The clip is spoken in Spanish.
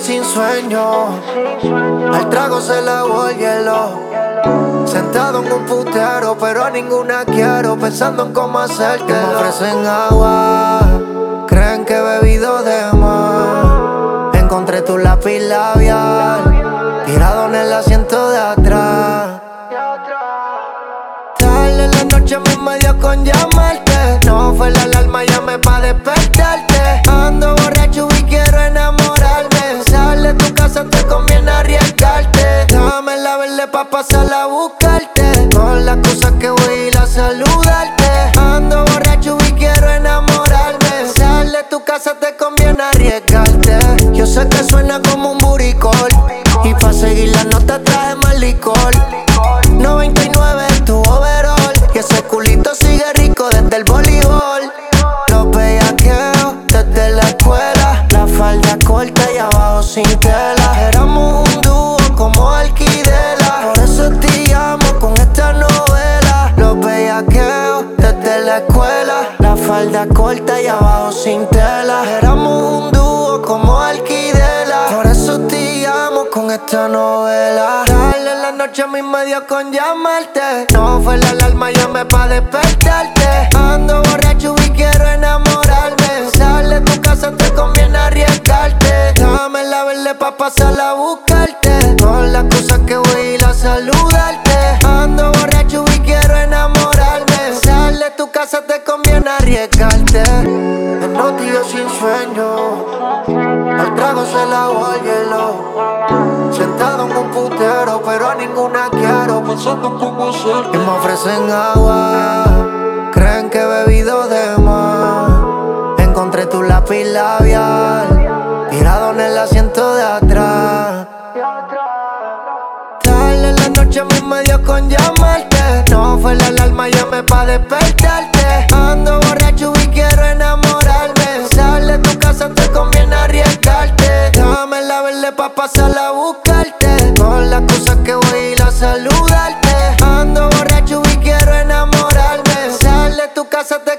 sin sueño, al trago se le el hielo. Sentado en un putero, pero a ninguna quiero, pensando en cómo hacerte. Me ofrecen agua, creen que he bebido de más. Encontré tu lápiz labial, tirado en el asiento de atrás. Tarde en la noche me dio con llamarte. No fue la alarma, llamé pa' despertarte. Ando borracho y quiero enamorarme. Sal de tu casa, te conviene arriesgarte. Dame la verde pa' pasarla a buscarte. Con las cosas que voy a ir a saludarte. Ando borracho y quiero enamorarme. Sal de tu casa, te conviene arriesgarte. Yo sé que suena como un buricol, y pa' seguir la nota traje más licor. 99 es tu overall, y ese culito sigue rico desde el voleibol. Los bellaqueos desde la escuela, la falda corta y abajo sin tela. Éramos un dúo como Alquidela, por eso te llamo con esta novela. Los bellaqueos desde la escuela, la falda corta y abajo sin tela. Éramos un dúo como Alquidela, por eso te llamo con esta novela. Tarde en la noche a mí me dio con llamarte. No fue la alarma, llamé pa' despertarte. Ando borracho y quiero enamorarme. Sal de tu casa, te conviene arriesgarte. Dame la verde pa' pasarla a buscarte. Con las cosas que voy a ir a saludarte. Ando borracho y quiero enamorarme. Sal de tu casa, te conviene arriesgarte. De noche yo sin sueño, al trago se la el hielo. Sentado en un putero, pero a ninguna quiero, pensando en cómo hacerte. Y me ofrecen agua, creen que he bebido de más. Encontré tu lápiz labial, tirado en el asiento de atrás. Tarde en la noche a mí me dio con llamarte. No fue la alarma, llamé pa' despertarte. Ando borracho y quiero enamorarme. Sal de tu casa, te conviene arriesgarte. Dame la verde pa' pasarla a buscarte. Con las cosas que voy a ir a saludarte. Ando borracho y quiero enamorarme. Sal de tu casa, te